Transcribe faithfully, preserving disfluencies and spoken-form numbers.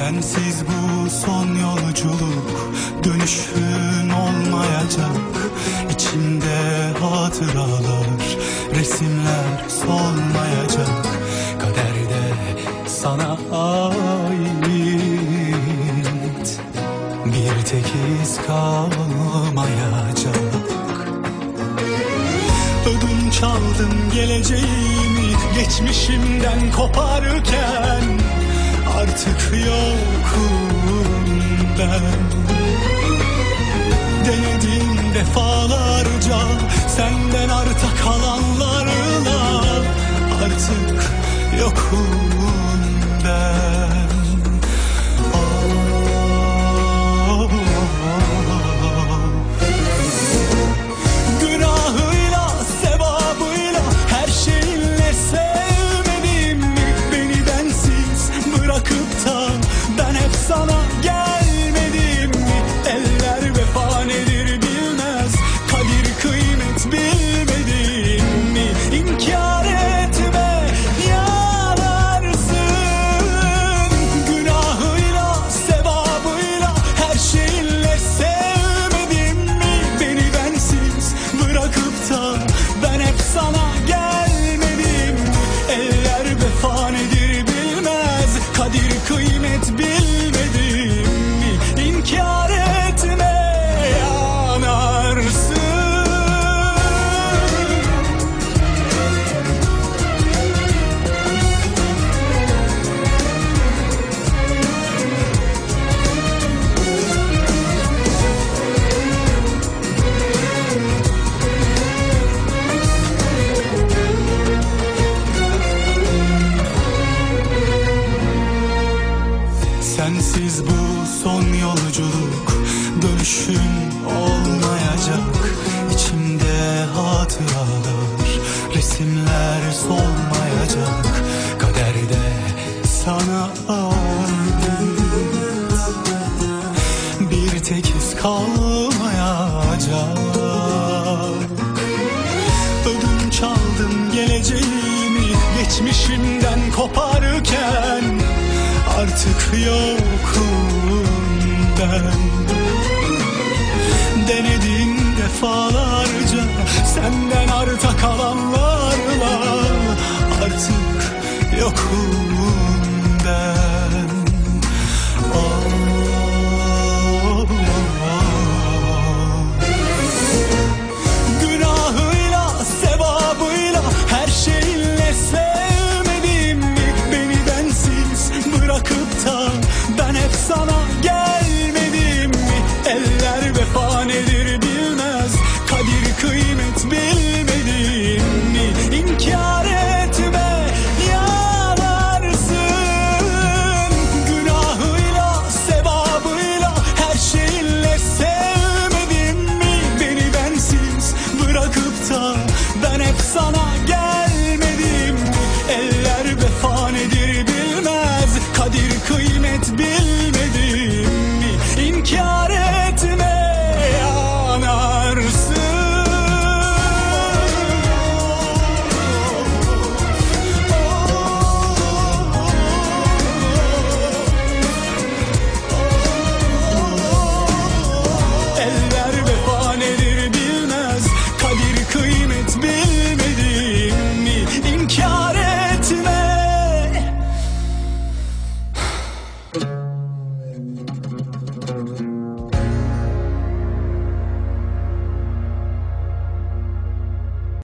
Sensiz bu son yolculuk, dönüşün olmayacak. İçimde hatıralar, resimler solmayacak. Kaderde sana ait bir tek iz kalmayacak. Ödün çaldım geleceğimi, geçmişimden koparırken artık yokum ben. Denedim defalarca senden arta kalanlarla, artık yokum ben. Oh, günahıyla sevabıyla her şeyinle sevmedim mi? Beni bensiz bırakıp da ben hep sana gelmedim mi? Eller vefa nedir bilmez, kadir kıymet bilmedim mi? İnkar etme, yanarsın. Günahıyla sevabıyla her şeyinle sevmedim mi? Beni bensiz bırakıp da ben hep sana gelmedim mi? Eller vefa nedir bilmez, kadir kıymet bilmedim mi? İnkar etme, yanarsın. Sensiz bu son yolculuk, dönüşün olmayacak. İçimde hatıralar, resimler solmayacak. Kaderde sana ait bir tek iz kalmayacak. Ödün çaldım geleceğimi, geçmişimden koparırken artık yokum ben. Denedim defalarca senden arta kalanlarla, artık yokum